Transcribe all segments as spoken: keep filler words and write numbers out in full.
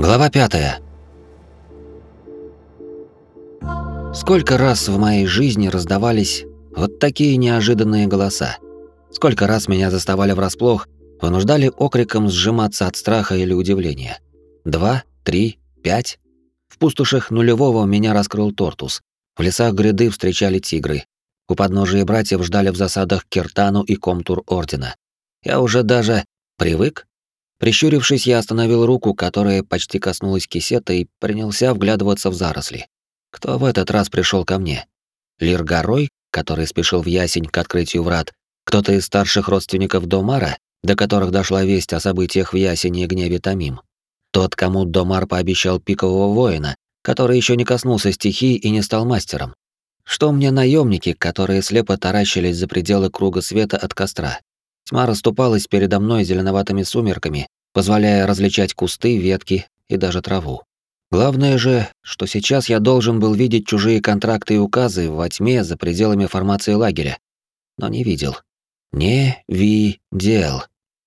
Глава пятая. Сколько раз в моей жизни раздавались вот такие неожиданные голоса. Сколько раз меня заставали врасплох, вынуждали окриком сжиматься от страха или удивления. Два, три, пять. В пустошах нулевого меня раскрыл Тортус. В лесах гряды встречали тигры. У подножия братьев ждали в засадах Киртану и Комтур Ордена. Я уже даже привык. Прищурившись, я остановил руку, которая почти коснулась кисета, и принялся вглядываться в заросли. Кто в этот раз пришел ко мне? Лир Горой, который спешил в Ясень к открытию врат, кто-то из старших родственников Домара, до которых дошла весть о событиях в Ясени и гневе Тамим. Тот, кому Домар пообещал пикового воина, который еще не коснулся стихии и не стал мастером. Что мне наемники, которые слепо таращились за пределы круга света от костра? Тьма расступалась передо мной зеленоватыми сумерками, позволяя различать кусты, ветки и даже траву. Главное же, что сейчас я должен был видеть чужие контракты и указы во тьме за пределами формации лагеря. Но не видел. Не видел.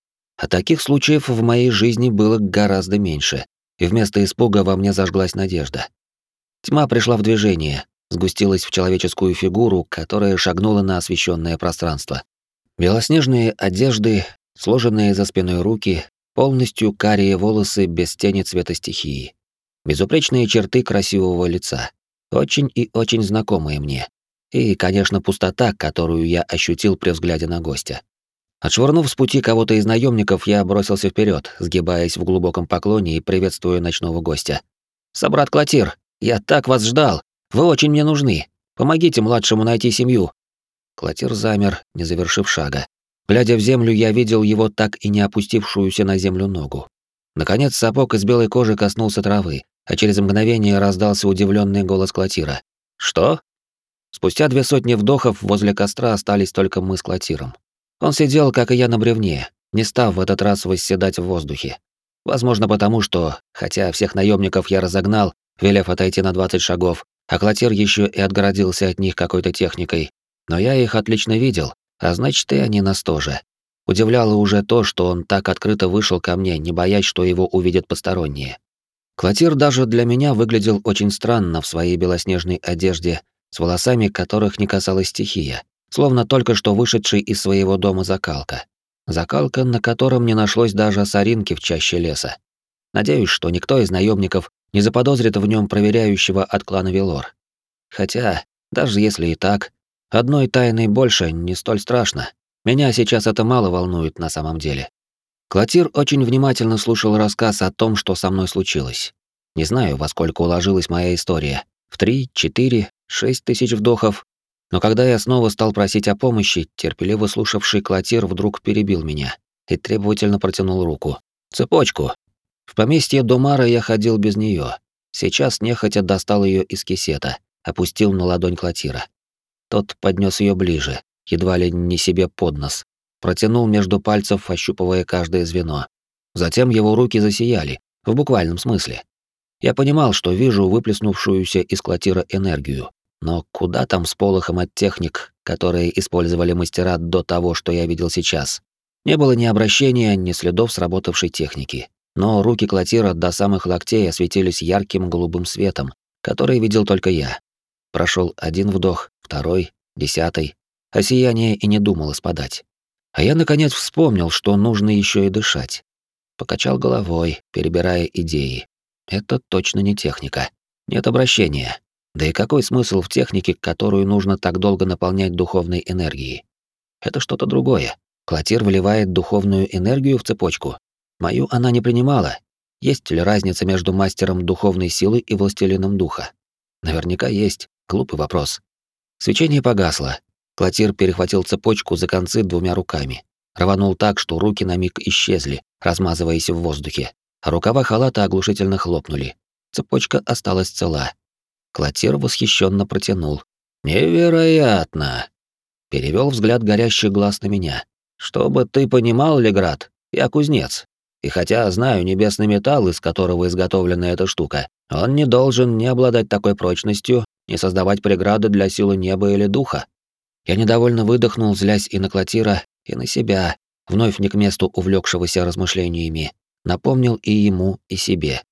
А таких случаев в моей жизни было гораздо меньше, и вместо испуга во мне зажглась надежда. Тьма пришла в движение, сгустилась в человеческую фигуру, которая шагнула на освещенное пространство. Белоснежные одежды, сложенные за спиной руки, полностью карие волосы без тени цвета стихии. Безупречные черты красивого лица, очень и очень знакомые мне. И, конечно, пустота, которую я ощутил при взгляде на гостя. Отшвырнув с пути кого-то из наемников, я бросился вперед, сгибаясь в глубоком поклоне и приветствуя ночного гостя. «Собрат Клотир, я так вас ждал! Вы очень мне нужны! Помогите младшему найти семью!» Клотир замер, не завершив шага. Глядя в землю, я видел его так и не опустившуюся на землю ногу. Наконец сапог из белой кожи коснулся травы, а через мгновение раздался удивленный голос Клотира. «Что?» Спустя две сотни вдохов возле костра остались только мы с Клотиром. Он сидел, как и я, на бревне, не став в этот раз восседать в воздухе. Возможно, потому что, хотя всех наемников я разогнал, велев отойти на двадцать шагов, а Клотир еще и отгородился от них какой-то техникой, но я их отлично видел, а значит, и они нас тоже. Удивляло уже то, что он так открыто вышел ко мне, не боясь, что его увидят посторонние. Клотир даже для меня выглядел очень странно в своей белоснежной одежде, с волосами которых не касалась стихия, словно только что вышедший из своего дома закалка. Закалка, на котором не нашлось даже соринки в чаще леса. Надеюсь, что никто из наемников не заподозрит в нем проверяющего от клана Велор. Хотя, даже если и так, одной тайны больше не столь страшно. Меня сейчас это мало волнует на самом деле. Клотир очень внимательно слушал рассказ о том, что со мной случилось. Не знаю, во сколько уложилась моя история. В три, четыре, шесть тысяч вдохов. Но когда я снова стал просить о помощи, терпеливо слушавший Клотир вдруг перебил меня и требовательно протянул руку. Цепочку. В поместье Домара я ходил без нее. Сейчас нехотя достал ее из кисета, опустил на ладонь Клотира. Тот поднес ее ближе, едва ли не себе под нос, протянул между пальцев, ощупывая каждое звено. Затем его руки засияли, в буквальном смысле. Я понимал, что вижу выплеснувшуюся из Клотира энергию, но куда там с полохом от техник, которые использовали мастера до того, что я видел сейчас. Не было ни обращения, ни следов сработавшей техники, но руки Клотира до самых локтей осветились ярким голубым светом, который видел только я. Прошел один вдох, второй, десятый, а сияние и не думало спадать. А я, наконец, вспомнил, что нужно еще и дышать. Покачал головой, перебирая идеи. Это точно не техника. Нет обращения. Да и какой смысл в технике, которую нужно так долго наполнять духовной энергией? Это что-то другое. Клотир вливает духовную энергию в цепочку. Мою она не принимала. Есть ли разница между мастером духовной силы и властелином духа? Наверняка есть. Глупый вопрос. Свечение погасло. Клотир перехватил цепочку за концы двумя руками. Рванул так, что руки на миг исчезли, размазываясь в воздухе. А рукава халата оглушительно хлопнули. Цепочка осталась цела. Клотир восхищенно протянул. «Невероятно!» Перевел взгляд горящих глаз на меня. «Чтобы ты понимал, Леград, я кузнец. И хотя знаю небесный металл, из которого изготовлена эта штука, он не должен не обладать такой прочностью, не создавать преграды для силы неба или духа». Я недовольно выдохнул, злясь и на Клотира, и на себя, вновь не к месту увлекшегося размышлениями. Напомнил и ему, и себе.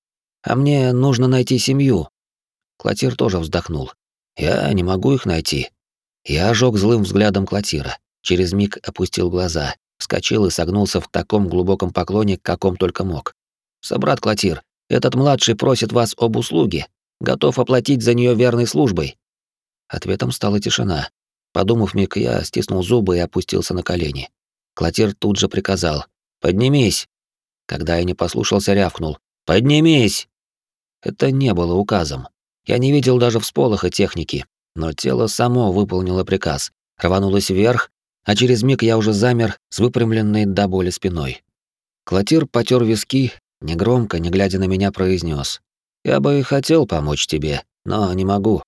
А мне нужно найти семью». Клотир тоже вздохнул. «Я не могу их найти». Я ожег злым взглядом Клотира. Через миг опустил глаза, вскочил и согнулся в таком глубоком поклоне, каком только мог. «Собрат Клотир, этот младший просит вас об услуге, готов оплатить за нее верной службой». Ответом стала тишина. Подумав миг, я стиснул зубы и опустился на колени. Клотир тут же приказал: «Поднимись!» Когда я не послушался, рявкнул: «Поднимись!» Это не было указом. Я не видел даже всполоха техники, но тело само выполнило приказ, рванулось вверх, а через миг я уже замер с выпрямленной до боли спиной. Клотир потер виски, негромко, не глядя на меня, произнес: «Я бы и хотел помочь тебе, но не могу».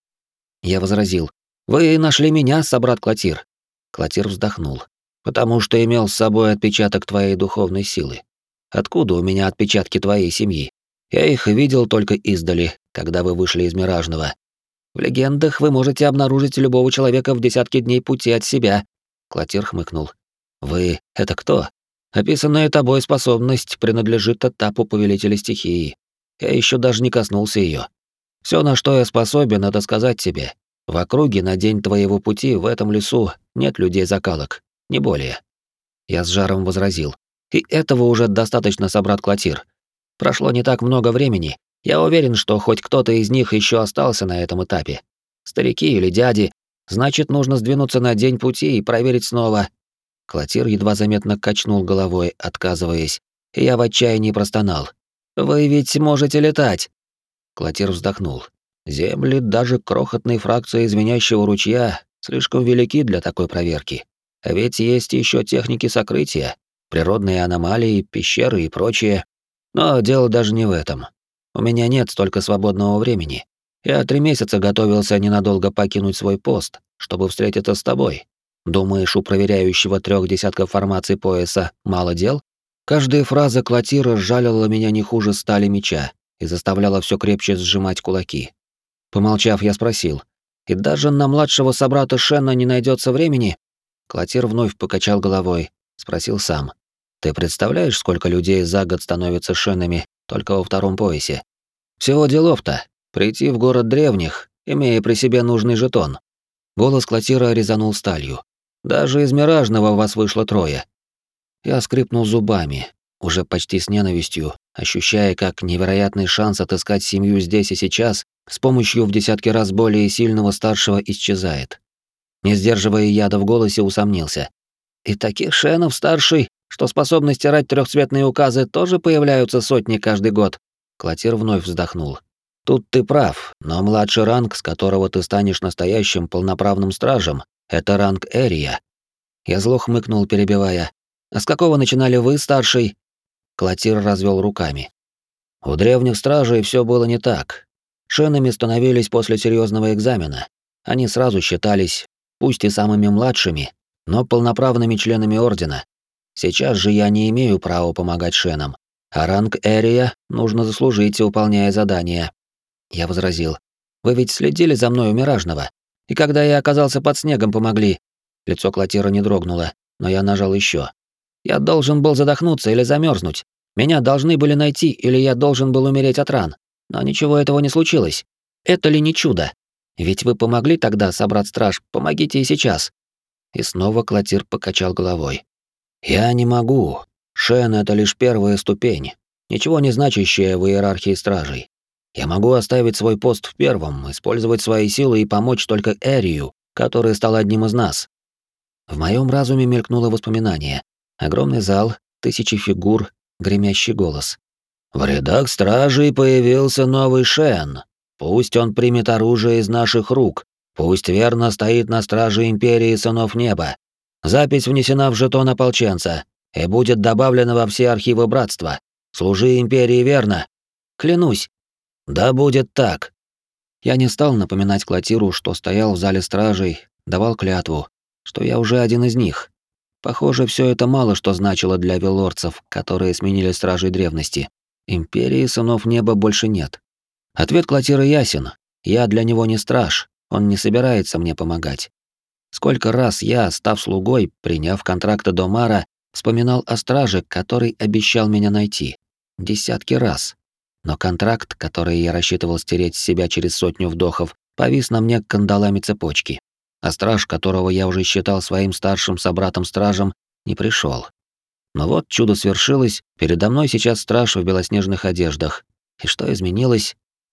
Я возразил: «Вы нашли меня, собрат Клотир». Клотир вздохнул: «Потому что имел с собой отпечаток твоей духовной силы. Откуда у меня отпечатки твоей семьи? Я их видел только издали, когда вы вышли из Миражного. В легендах вы можете обнаружить любого человека в десятки дней пути от себя». Клотир хмыкнул: «Вы — это кто? Описанная тобой способность принадлежит этапу повелителя стихии. Я еще даже не коснулся ее. Все, на что я способен, это сказать тебе: в округе на день твоего пути в этом лесу нет людей-закалок, не более». Я с жаром возразил: «И этого уже достаточно, собрат Клотир. Прошло не так много времени. Я уверен, что хоть кто-то из них еще остался на этом этапе. Старики или дяди. Значит, нужно сдвинуться на день пути и проверить снова». Клотир едва заметно качнул головой, отказываясь, и я в отчаянии простонал: «Вы ведь можете летать!» Клотир вздохнул. «Земли даже крохотной фракции звенящего ручья слишком велики для такой проверки. А ведь есть еще техники сокрытия, природные аномалии, пещеры и прочее. Но дело даже не в этом. У меня нет столько свободного времени. Я три месяца готовился ненадолго покинуть свой пост, чтобы встретиться с тобой. Думаешь, у проверяющего трех десятков формаций пояса мало дел?» Каждая фраза Клотира сжалила меня не хуже стали меча и заставляла все крепче сжимать кулаки. Помолчав, я спросил: «И даже на младшего собрата Шена не найдется времени?» Клотир вновь покачал головой, спросил сам: «Ты представляешь, сколько людей за год становятся Шенами только во втором поясе? Всего делов-то прийти в город древних, имея при себе нужный жетон». Голос Клотира резанул сталью. «Даже из Миражного вас вышло трое». Я скрипнул зубами, уже почти с ненавистью, ощущая, как невероятный шанс отыскать семью здесь и сейчас с помощью в десятки раз более сильного старшего исчезает. Не сдерживая яда в голосе, усомнился: «И таких шенов старший, что способны стирать трехцветные указы, тоже появляются сотни каждый год». Клотир вновь вздохнул. «Тут ты прав, но младший ранг, с которого ты станешь настоящим полноправным стражем, это ранг Эрия». Я зло хмыкнул, перебивая: «А с какого начинали вы, старший?» Клотир развел руками. «У древних стражей все было не так. Шенами становились после серьезного экзамена. Они сразу считались, пусть и самыми младшими, но полноправными членами ордена. Сейчас же я не имею права помогать шенам, а ранг Эрия нужно заслужить, выполняя задания». Я возразил: «Вы ведь следили за мной у Миражного, и когда я оказался под снегом, помогли». Лицо Клотира не дрогнуло, но я нажал еще. «Я должен был задохнуться или замерзнуть. Меня должны были найти, или я должен был умереть от ран. Но ничего этого не случилось. Это ли не чудо? Ведь вы помогли тогда, собрат-страж, помогите и сейчас». И снова Клотир покачал головой. «Я не могу. Шен — это лишь первая ступень, ничего не значащая в иерархии стражей. Я могу оставить свой пост в первом, использовать свои силы и помочь только Эрию, который стал одним из нас». В моем разуме мелькнуло воспоминание. Огромный зал, тысячи фигур, гремящий голос. «В рядах стражей появился новый Шен. Пусть он примет оружие из наших рук, пусть верно стоит на страже Империи Сынов Неба. Запись внесена в жетон ополченца и будет добавлена во все архивы Братства. Служи Империи верно». «Клянусь». «Да будет так». Я не стал напоминать Клотиру, что стоял в зале стражей, давал клятву, что я уже один из них. Похоже, все это мало что значило для велорцев, которые сменили стражей древности. Империи Сынов Неба больше нет. Ответ Клотира ясен. Я для него не страж, он не собирается мне помогать. Сколько раз я, став слугой, приняв контракт Домара, вспоминал о страже, который обещал меня найти. Десятки раз. Но контракт, который я рассчитывал стереть с себя через сотню вдохов, повис на мне кандалами цепочки. А страж, которого я уже считал своим старшим собратом-стражем, не пришел. Но вот чудо свершилось, передо мной сейчас страж в белоснежных одеждах. И что изменилось?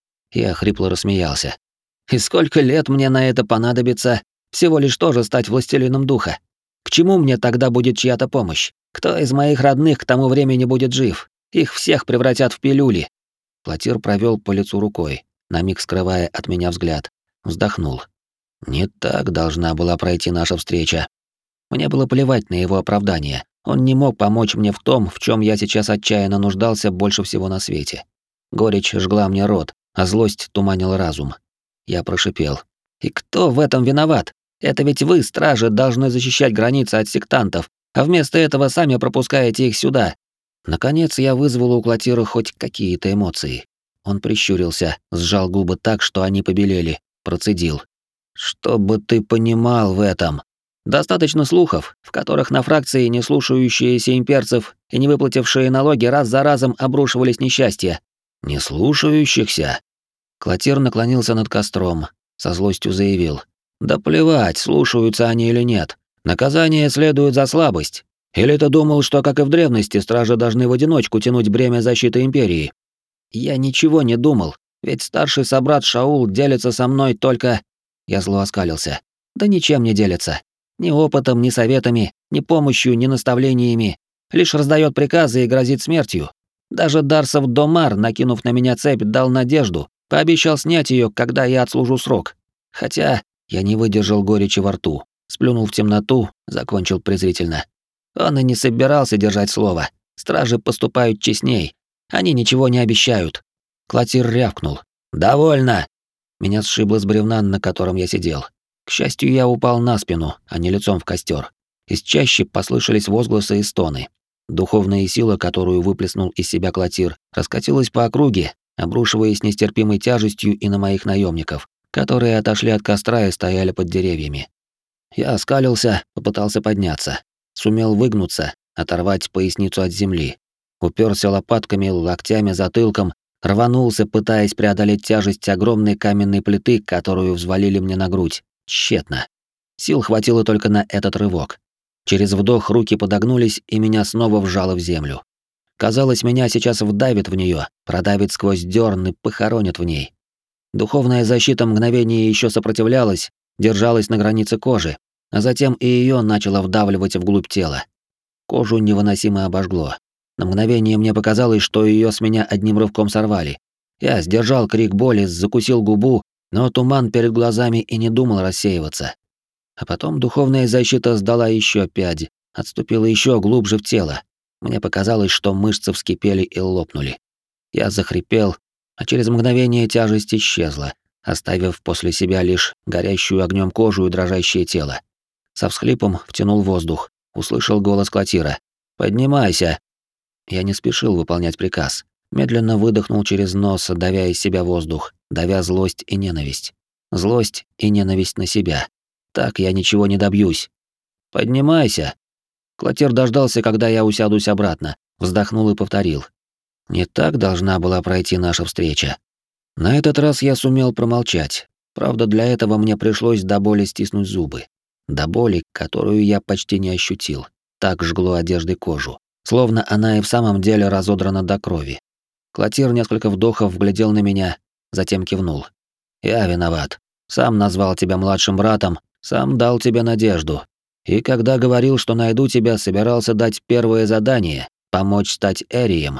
Я хрипло рассмеялся. И сколько лет мне на это понадобится? Всего лишь тоже стать властелином духа. К чему мне тогда будет чья-то помощь? Кто из моих родных к тому времени будет жив? Их всех превратят в пилюли. Клотир провел по лицу рукой, на миг скрывая от меня взгляд. Вздохнул. Не так должна была пройти наша встреча. Мне было плевать на его оправдание. Он не мог помочь мне в том, в чем я сейчас отчаянно нуждался больше всего на свете. Горечь жгла мне рот, а злость туманила разум. Я прошипел. «И кто в этом виноват? Это ведь вы, стражи, должны защищать границы от сектантов, а вместо этого сами пропускаете их сюда». Наконец я вызвал у Клотира хоть какие-то эмоции. Он прищурился, сжал губы так, что они побелели, процедил. «Чтобы ты понимал в этом. Достаточно слухов, в которых на фракции, не слушающиеся имперцев и не выплатившие налоги, раз за разом обрушивались несчастья. Не слушающихся?» Клотир наклонился над костром, со злостью заявил. «Да плевать, слушаются они или нет. Наказание следует за слабость. Или ты думал, что, как и в древности, стражи должны в одиночку тянуть бремя защиты империи?» «Я ничего не думал, ведь старший собрат Шаул делится со мной только...» Я зло оскалился. «Да ничем не делится. Ни опытом, ни советами, ни помощью, ни наставлениями. Лишь раздает приказы и грозит смертью. Даже Дарсов Домар, накинув на меня цепь, дал надежду, пообещал снять ее, когда я отслужу срок. Хотя я не выдержал горечи во рту, сплюнул в темноту, закончил презрительно. Он и не собирался держать слово. Стражи поступают честней. Они ничего не обещают. Клотир рявкнул. «Довольно!» Меня сшибло с бревна, на котором я сидел. К счастью, я упал на спину, а не лицом в костер. Из чащи послышались возгласы и стоны. Духовная сила, которую выплеснул из себя Клотир, раскатилась по округе, обрушиваясь нестерпимой тяжестью и на моих наемников, которые отошли от костра и стояли под деревьями. Я оскалился, попытался подняться. Сумел выгнуться, оторвать поясницу от земли. Уперся лопатками, локтями, затылком, рванулся, пытаясь преодолеть тяжесть огромной каменной плиты, которую взвалили мне на грудь. Тщетно. Сил хватило только на этот рывок. Через вдох руки подогнулись, и меня снова вжало в землю. Казалось, меня сейчас вдавит в нее, продавит сквозь дёрн и похоронит в ней. Духовная защита мгновение еще сопротивлялась, держалась на границе кожи, а затем и ее начало вдавливать вглубь тела. Кожу невыносимо обожгло. На мгновение мне показалось, что ее с меня одним рывком сорвали. Я сдержал крик боли, закусил губу, но туман перед глазами и не думал рассеиваться. А потом духовная защита сдала еще пять, отступила еще глубже в тело. Мне показалось, что мышцы вскипели и лопнули. Я захрипел, а через мгновение тяжесть исчезла, оставив после себя лишь горящую огнем кожу и дрожащее тело. Со всхлипом втянул воздух, услышал голос Клотира. «Поднимайся!» Я не спешил выполнять приказ. Медленно выдохнул через нос, давя из себя воздух, давя злость и ненависть. Злость и ненависть на себя. Так я ничего не добьюсь. «Поднимайся!» Клотир дождался, когда я усядусь обратно, вздохнул и повторил. Не так должна была пройти наша встреча. На этот раз я сумел промолчать. Правда, для этого мне пришлось до боли стиснуть зубы. До боли, которую я почти не ощутил. Так жгло одеждой кожу. Словно она и в самом деле разодрана до крови. Клотир несколько вдохов вглядел на меня, затем кивнул. «Я виноват. Сам назвал тебя младшим братом, сам дал тебе надежду. И когда говорил, что найду тебя, собирался дать первое задание — помочь стать Эрием».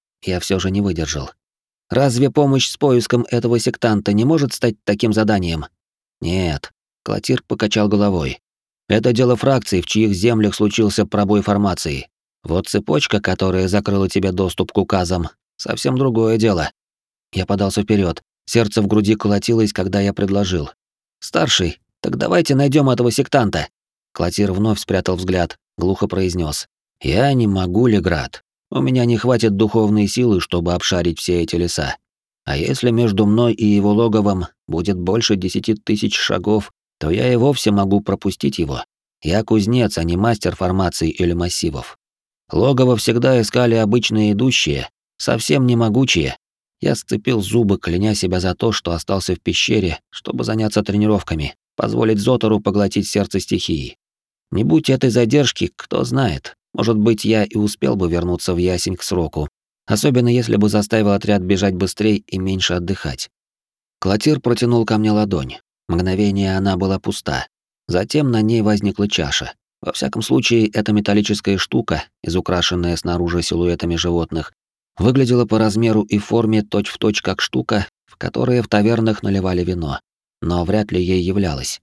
Я все же не выдержал. «Разве помощь с поиском этого сектанта не может стать таким заданием?» «Нет», — Клотир покачал головой. «Это дело фракций, в чьих землях случился пробой формации. Вот цепочка, которая закрыла тебе доступ к указам, совсем другое дело». Я подался вперед, сердце в груди колотилось, когда я предложил. «Старший, так давайте найдем этого сектанта». Клотир вновь спрятал взгляд, глухо произнес: «Я не могу, Леград. У меня не хватит духовной силы, чтобы обшарить все эти леса. А если между мной и его логовом будет больше десяти тысяч шагов, то я и вовсе могу пропустить его. Я кузнец, а не мастер формаций или массивов. Логово всегда искали обычные идущие, совсем не могучие. Я сцепил зубы, кляня себя за то, что остался в пещере, чтобы заняться тренировками, позволить Зотору поглотить сердце стихии. Не будь этой задержки, кто знает, может быть, я и успел бы вернуться в Ясень к сроку, особенно если бы заставил отряд бежать быстрее и меньше отдыхать. Клотир протянул ко мне ладонь. Мгновение она была пуста. Затем на ней возникла чаша. Во всяком случае, эта металлическая штука, изукрашенная снаружи силуэтами животных, выглядела по размеру и форме точь-в-точь как штука, в которой в тавернах наливали вино, но вряд ли ей являлась.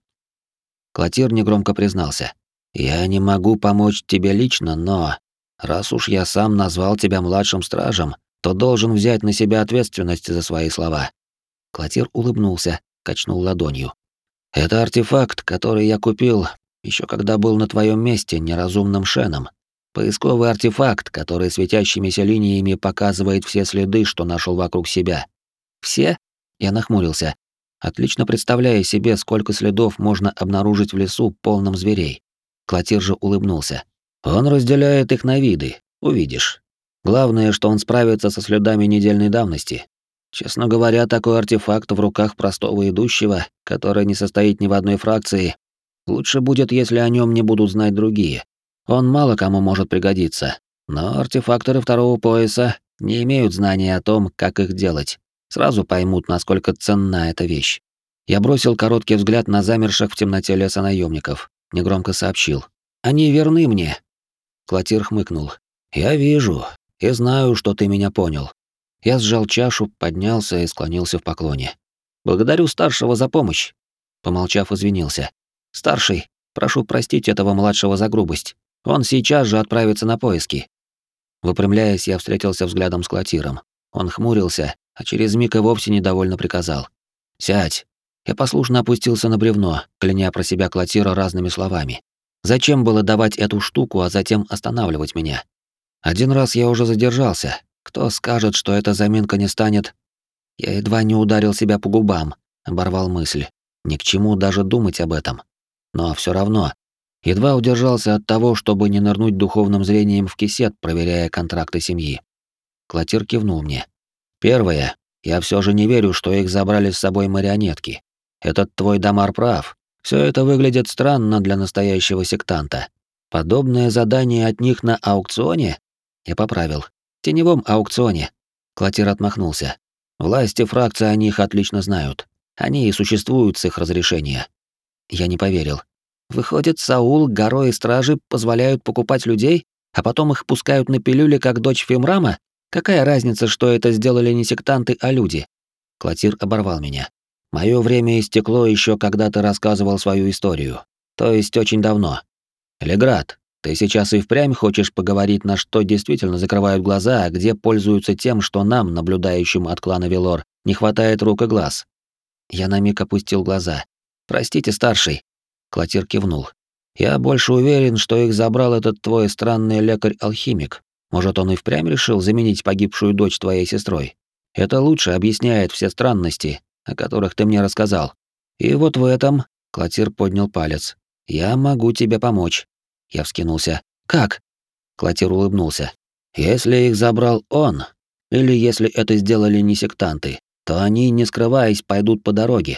Клотир негромко признался: «Я не могу помочь тебе лично, но раз уж я сам назвал тебя младшим стражем, то должен взять на себя ответственность за свои слова». Клотир улыбнулся, качнул ладонью. «Это артефакт, который я купил еще когда был на твоем месте неразумным Шеном. Поисковый артефакт, который светящимися линиями показывает все следы, что нашел вокруг себя». «Все?» — я нахмурился, отлично представляя себе, сколько следов можно обнаружить в лесу, полном зверей. Клотир же улыбнулся. «Он разделяет их на виды, увидишь. Главное, что он справится со следами недельной давности. Честно говоря, такой артефакт в руках простого идущего, который не состоит ни в одной фракции, лучше будет, если о нем не будут знать другие. Он мало кому может пригодиться, но артефакторы второго пояса не имеют знания о том, как их делать. Сразу поймут, насколько ценна эта вещь». Я бросил короткий взгляд на замерших в темноте леса наемников, негромко сообщил: «Они верны мне». Клотир хмыкнул. «Я вижу и знаю, что ты меня понял». Я сжал чашу, поднялся и склонился в поклоне. «Благодарю старшего за помощь». Помолчав, извинился. «Старший, прошу простить этого младшего за грубость. Он сейчас же отправится на поиски». Выпрямляясь, я встретился взглядом с Клотиром. Он хмурился, а через миг и вовсе недовольно приказал: «Сядь». Я послушно опустился на бревно, кляня про себя Клотира разными словами. Зачем было давать эту штуку, а затем останавливать меня? Один раз я уже задержался. Кто скажет, что эта заминка не станет? Я едва не ударил себя по губам, оборвал мысль. Ни к чему даже думать об этом. Но все равно, едва удержался от того, чтобы не нырнуть духовным зрением в кисет, проверяя контракты семьи. Клотир кивнул мне. «Первое. Я все же не верю, что их забрали с собой марионетки. Этот твой Дамар прав. Все это выглядит странно для настоящего сектанта. Подобное задание от них на аукционе?» Я поправил. «Теневом аукционе». Клотир отмахнулся. «Власти фракции о них отлично знают. Они и существуют с их разрешения». Я не поверил. «Выходит, Саул, Горо и Стражи позволяют покупать людей, а потом их пускают на пилюли, как дочь Фимрама? Какая разница, что это сделали не сектанты, а люди?» Клотир оборвал меня. «Моё время истекло еще, когда ты рассказывал свою историю. То есть очень давно. Леград, ты сейчас и впрямь хочешь поговорить, на что действительно закрывают глаза, а где пользуются тем, что нам, наблюдающим от клана Велор, не хватает рук и глаз?» Я на миг опустил глаза. «Простите, старший». Клотир кивнул. «Я больше уверен, что их забрал этот твой странный лекарь-алхимик. Может, он и впрямь решил заменить погибшую дочь твоей сестрой? Это лучше объясняет все странности, о которых ты мне рассказал. И вот в этом...» Клотир поднял палец. «Я могу тебе помочь». Я вскинулся. «Как?» Клотир улыбнулся. «Если их забрал он, или если это сделали не сектанты, то они, не скрываясь, пойдут по дороге».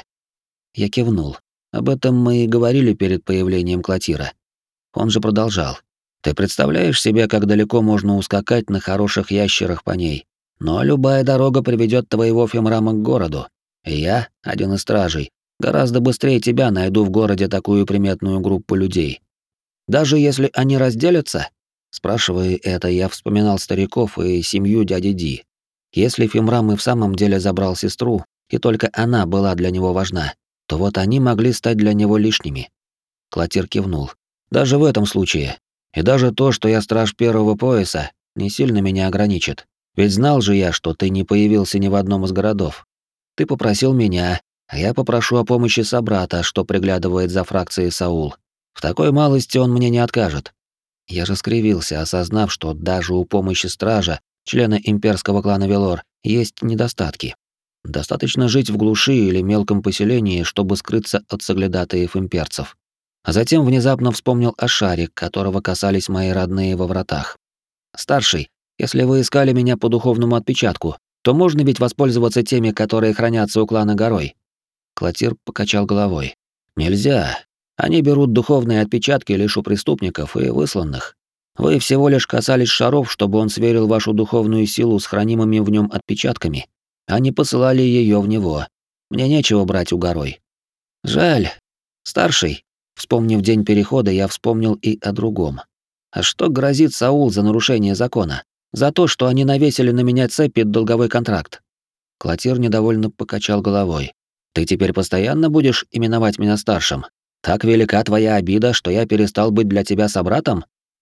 Я кивнул. Об этом мы и говорили перед появлением Клотира. Он же продолжал. «Ты представляешь себе, как далеко можно ускакать на хороших ящерах по ней? Но любая дорога приведет твоего Фимрама к городу. И я, один из стражей, гораздо быстрее тебя найду в городе такую приметную группу людей. Даже если они разделятся?» Спрашивая это, я вспоминал стариков и семью дяди Ди. Если Фимрам и в самом деле забрал сестру, и только она была для него важна, то вот они могли стать для него лишними. Клотир кивнул. «Даже в этом случае. И даже то, что я страж первого пояса, не сильно меня ограничит. Ведь знал же я, что ты не появился ни в одном из городов. Ты попросил меня, а я попрошу о помощи собрата, что приглядывает за фракцией Саул. В такой малости он мне не откажет». Я же скривился, осознав, что даже у помощи стража, члена имперского клана Велор, есть недостатки. Достаточно жить в глуши или мелком поселении, чтобы скрыться от соглядатаев имперцев. А затем внезапно вспомнил о шаре, которого касались мои родные во вратах. «Старший, если вы искали меня по духовному отпечатку, то можно ведь воспользоваться теми, которые хранятся у клана горой. Клотир покачал головой. Нельзя. Они берут духовные отпечатки лишь у преступников и высланных. Вы всего лишь касались шаров, чтобы он сверил вашу духовную силу с хранимыми в нем отпечатками. Они посылали ее в него. Мне нечего брать у горой. Жаль. Старший. Вспомнив день перехода, я вспомнил и о другом. А что грозит Саул за нарушение закона? За то, что они навесили на меня цепь и долговой контракт. Клотир недовольно покачал головой. Ты теперь постоянно будешь именовать меня старшим? Так велика твоя обида, что я перестал быть для тебя собратом?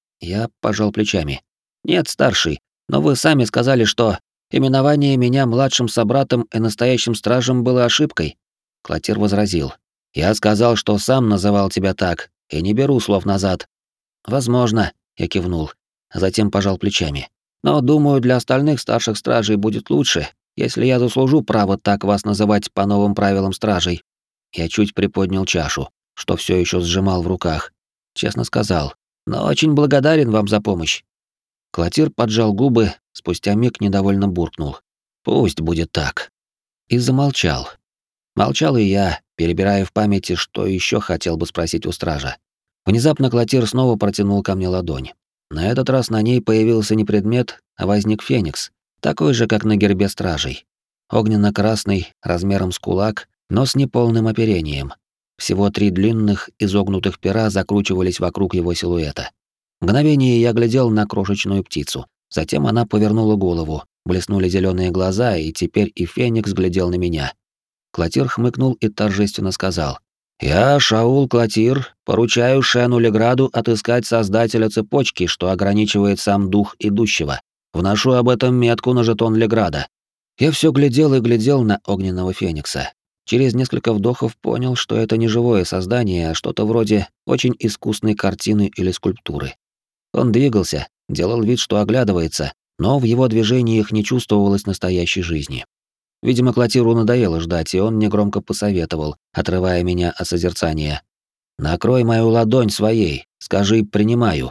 Я пожал плечами. Нет, старший, но вы сами сказали, что именование меня младшим собратом и настоящим стражем было ошибкой. Клотир возразил. Я сказал, что сам называл тебя так, и не беру слов назад. Возможно, я кивнул, а затем пожал плечами. Но думаю, для остальных старших стражей будет лучше, если я заслужу право так вас называть по новым правилам стражей. Я чуть приподнял чашу, что все еще сжимал в руках. Честно сказал, но очень благодарен вам за помощь. Клотир поджал губы, спустя миг недовольно буркнул. Пусть будет так. И замолчал. Молчал и я, перебирая в памяти, что еще хотел бы спросить у стража. Внезапно Клотир снова протянул ко мне ладонь. На этот раз на ней появился не предмет, а возник феникс, такой же, как на гербе стражей. Огненно-красный, размером с кулак, но с неполным оперением. Всего три длинных, изогнутых пера закручивались вокруг его силуэта. Мгновение я глядел на крошечную птицу. Затем она повернула голову, блеснули зеленые глаза, и теперь и феникс глядел на меня. Клотир хмыкнул и торжественно сказал. «Я, Шаул Клотир, поручаю Шену Леграду отыскать создателя цепочки, что ограничивает сам дух идущего. Вношу об этом метку на жетон Леграда». Я все глядел и глядел на огненного феникса. Через несколько вдохов понял, что это не живое создание, а что-то вроде очень искусной картины или скульптуры. Он двигался, делал вид, что оглядывается, но в его движениях не чувствовалось настоящей жизни. Видимо, Клотиру надоело ждать, и он негромко посоветовал, отрывая меня от созерцания. «Накрой мою ладонь своей, скажи «принимаю».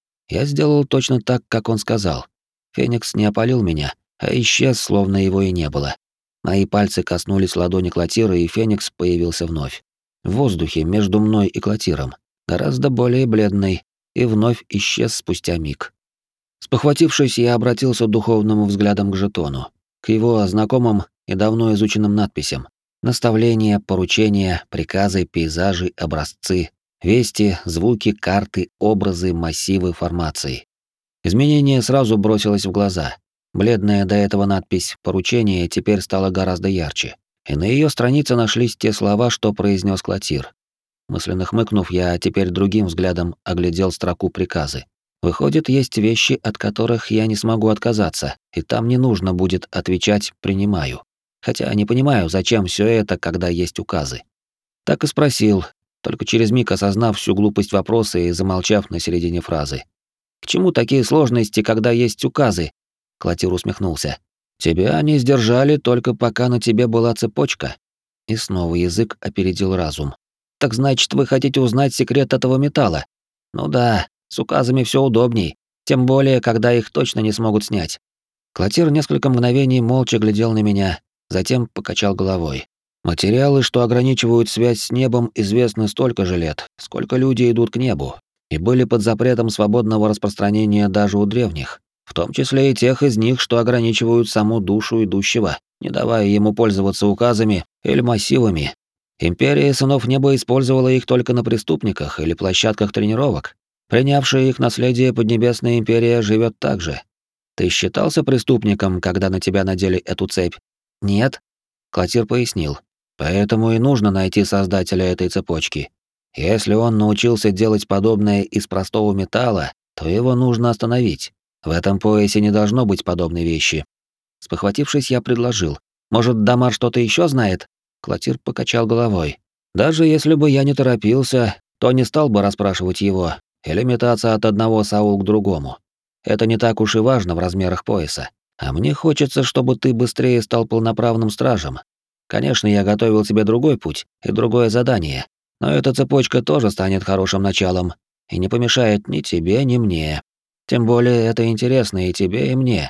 Я сделал точно так, как он сказал. Феникс не опалил меня, а исчез, словно его и не было. Мои пальцы коснулись ладони Клотира, и Феникс появился вновь. В воздухе между мной и Клотиром, гораздо более бледный, и вновь исчез спустя миг. Спохватившись, я обратился духовным взглядом к жетону, к его знакомым и давно изученным надписям. Наставления, поручения, приказы, пейзажи, образцы, вести, звуки, карты, образы, массивы, формации. Изменение сразу бросилось в глаза. Бледная до этого надпись «Поручение» теперь стала гораздо ярче, и на ее странице нашлись те слова, что произнес Клотир. Мысленно хмыкнув, я теперь другим взглядом оглядел строку «Приказы». Выходит, есть вещи, от которых я не смогу отказаться, и там не нужно будет отвечать «принимаю». Хотя не понимаю, зачем все это, когда есть указы. Так и спросил, только через миг осознав всю глупость вопроса и замолчав на середине фразы. «К чему такие сложности, когда есть указы?» Клотир усмехнулся. «Тебя они сдержали только пока на тебе была цепочка». И снова язык опередил разум. «Так значит, вы хотите узнать секрет этого металла? Ну да, с указами все удобней, тем более, когда их точно не смогут снять». Клотир несколько мгновений молча глядел на меня, затем покачал головой. «Материалы, что ограничивают связь с небом, известны столько же лет, сколько люди идут к небу, и были под запретом свободного распространения даже у древних, в том числе и тех из них, что ограничивают саму душу идущего, не давая ему пользоваться указами или массивами. Империя сынов неба использовала их только на преступниках или площадках тренировок. Принявшая их наследие Поднебесная империя живет так же. Ты считался преступником, когда на тебя надели эту цепь? Нет. Клотир пояснил. Поэтому и нужно найти создателя этой цепочки. Если он научился делать подобное из простого металла, то его нужно остановить. В этом поясе не должно быть подобной вещи. Спохватившись, я предложил. Может, Дамар что-то еще знает? Клотир покачал головой. Даже если бы я не торопился, то не стал бы расспрашивать его или метаться от одного Саула к другому. Это не так уж и важно в размерах пояса. А мне хочется, чтобы ты быстрее стал полноправным стражем. Конечно, я готовил тебе другой путь и другое задание, но эта цепочка тоже станет хорошим началом и не помешает ни тебе, ни мне. Тем более это интересно и тебе, и мне.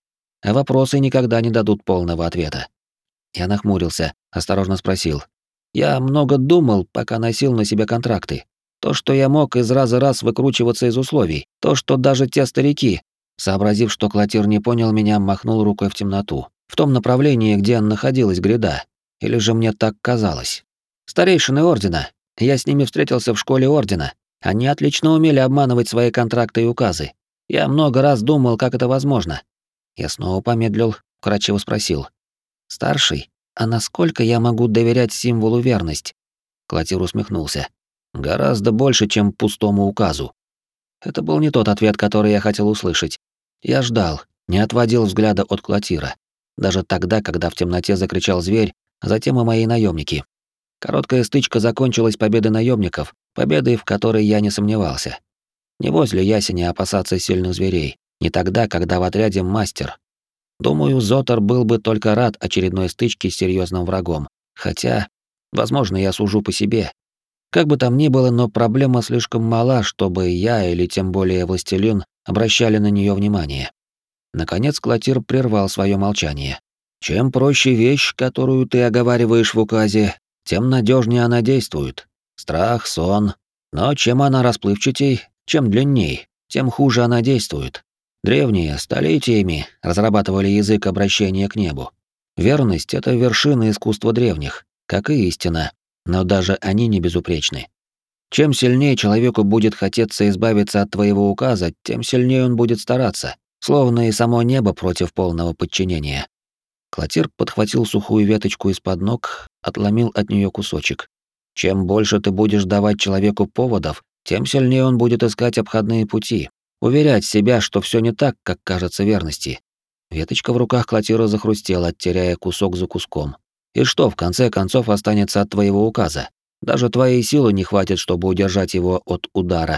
а вопросы никогда не дадут полного ответа. Я нахмурился, осторожно спросил. Я много думал, пока носил на себе контракты. То, что я мог из раза в раз выкручиваться из условий, то, что даже те старики, сообразив, что Клотир не понял меня, махнул рукой в темноту, в том направлении, где находилась гряда. Или же мне так казалось. Старейшины Ордена. Я с ними встретился в школе Ордена. Они отлично умели обманывать свои контракты и указы. Я много раз думал, как это возможно. Я снова помедлил, вкратчиво спросил. «Старший, а насколько я могу доверять символу верность?» Клотир усмехнулся. «Гораздо больше, чем пустому указу». Это был не тот ответ, который я хотел услышать. Я ждал, не отводил взгляда от Клотира. Даже тогда, когда в темноте закричал зверь, а затем и мои наемники. Короткая стычка закончилась победой наемников, победой, в которой я не сомневался. Не возле ясени опасаться сильных зверей, не тогда, когда в отряде мастер. Думаю, Зотар был бы только рад очередной стычке с серьезным врагом. Хотя, возможно, я сужу по себе. Как бы там ни было, но проблема слишком мала, чтобы я или тем более властелин обращали на нее внимание. Наконец Клотир прервал свое молчание. Чем проще вещь, которую ты оговариваешь в указе, тем надежнее она действует. Страх, сон. Но чем она расплывчатей, чем длинней, тем хуже она действует. Древние столетиями разрабатывали язык обращения к небу. Верность — это вершина искусства древних, как и истина, но даже они не безупречны. Чем сильнее человеку будет хотеться избавиться от твоего указа, тем сильнее он будет стараться, словно и само небо против полного подчинения. Клотир подхватил сухую веточку из-под ног, отломил от нее кусочек. Чем больше ты будешь давать человеку поводов, тем сильнее он будет искать обходные пути, уверять себя, что все не так, как кажется верности. Веточка в руках Клотира захрустела, теряя кусок за куском. И что, в конце концов, останется от твоего указа? Даже твоей силы не хватит, чтобы удержать его от удара.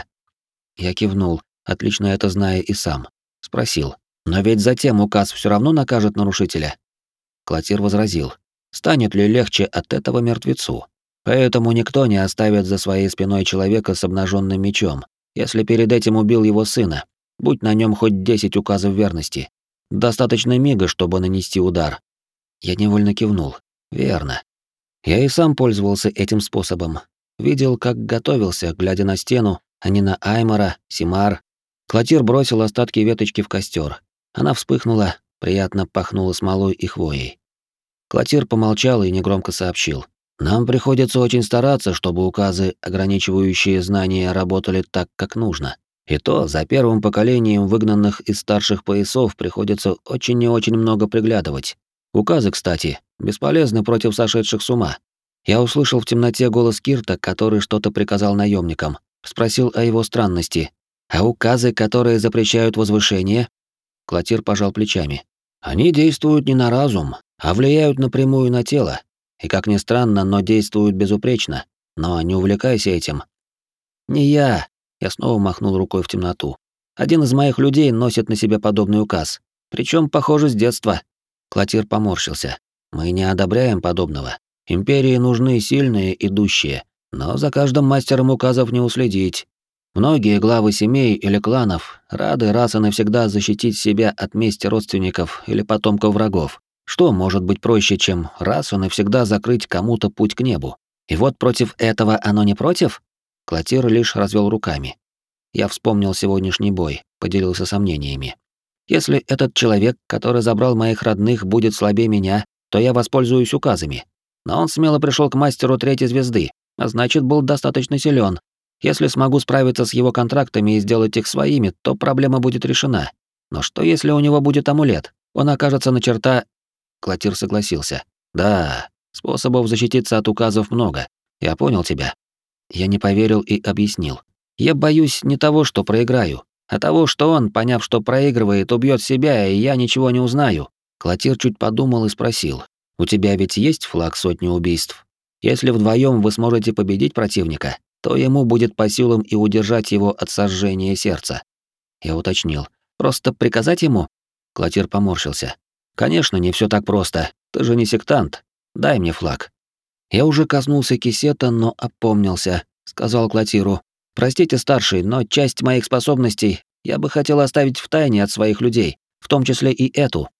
Я кивнул, отлично это зная и сам. Спросил. Но ведь затем указ все равно накажет нарушителя. Клотир возразил. Станет ли легче от этого мертвецу? Поэтому никто не оставит за своей спиной человека с обнаженным мечом, если перед этим убил его сына, будь на нем хоть десять указов верности. Достаточно мига, чтобы нанести удар. Я невольно кивнул. Верно. Я и сам пользовался этим способом. Видел, как готовился, глядя на стену, а не на Аймара, Симар. Клотир бросил остатки веточки в костер. Она вспыхнула, приятно пахнула смолой и хвоей. Клотир помолчал и негромко сообщил. «Нам приходится очень стараться, чтобы указы, ограничивающие знания, работали так, как нужно. И то за первым поколением выгнанных из старших поясов приходится очень и очень много приглядывать. Указы, кстати, бесполезны против сошедших с ума». Я услышал в темноте голос Кирта, который что-то приказал наемникам, спросил о его странности. «А указы, которые запрещают возвышение?» Клотир пожал плечами. «Они действуют не на разум, а влияют напрямую на тело. И, как ни странно, но действуют безупречно. Но не увлекайся этим». «Не я», — я снова махнул рукой в темноту. «Один из моих людей носит на себе подобный указ. Причем, похоже, с детства». Клотир поморщился. «Мы не одобряем подобного. Империи нужны сильные, идущие, но за каждым мастером указов не уследить. Многие главы семей или кланов рады раз и навсегда защитить себя от мести родственников или потомков врагов. Что может быть проще, чем раз и навсегда закрыть кому-то путь к небу? И вот против этого оно не против?» Клотир лишь развел руками. Я вспомнил сегодняшний бой, поделился сомнениями. «Если этот человек, который забрал моих родных, будет слабее меня, то я воспользуюсь указами. Но он смело пришел к мастеру третьей звезды, а значит, был достаточно силен. Если смогу справиться с его контрактами и сделать их своими, то проблема будет решена. Но что если у него будет амулет? Он окажется на черта...» Клотир согласился. «Да, способов защититься от указов много. Я понял тебя». Я не поверил и объяснил. «Я боюсь не того, что проиграю, а того, что он, поняв, что проигрывает, убьет себя, и я ничего не узнаю». Клотир чуть подумал и спросил. «У тебя ведь есть флаг сотни убийств? Если вдвоем вы сможете победить противника, то ему будет по силам и удержать его от сожжения сердца». Я уточнил. «Просто приказать ему?» Клотир поморщился. «Конечно, не все так просто. Ты же не сектант. Дай мне флаг». Я уже коснулся кисета, но опомнился, сказал Клотиру. «Простите, старший, но часть моих способностей я бы хотел оставить в тайне от своих людей, в том числе и эту».